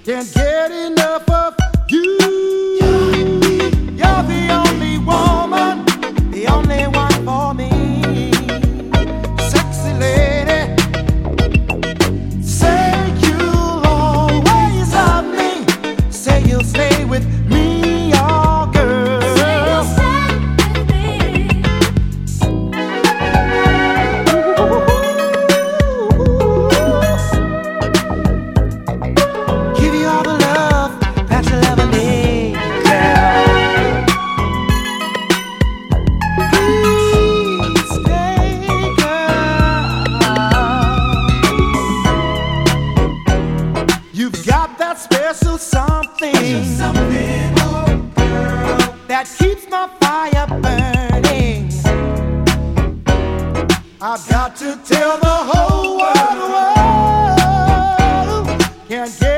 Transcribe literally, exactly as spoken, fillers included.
Can't get enough of you. You're the only woman, the only one for me. Sexy lady, say you'll always love me. Say you'll stay with me, oh girl. Say you'll stay with me. Give you all the love that you'll ever need, girl. Please stay, girl. You've got that special something, something, oh girl, that keeps my fire burning. I've got to tell the whole world, can't get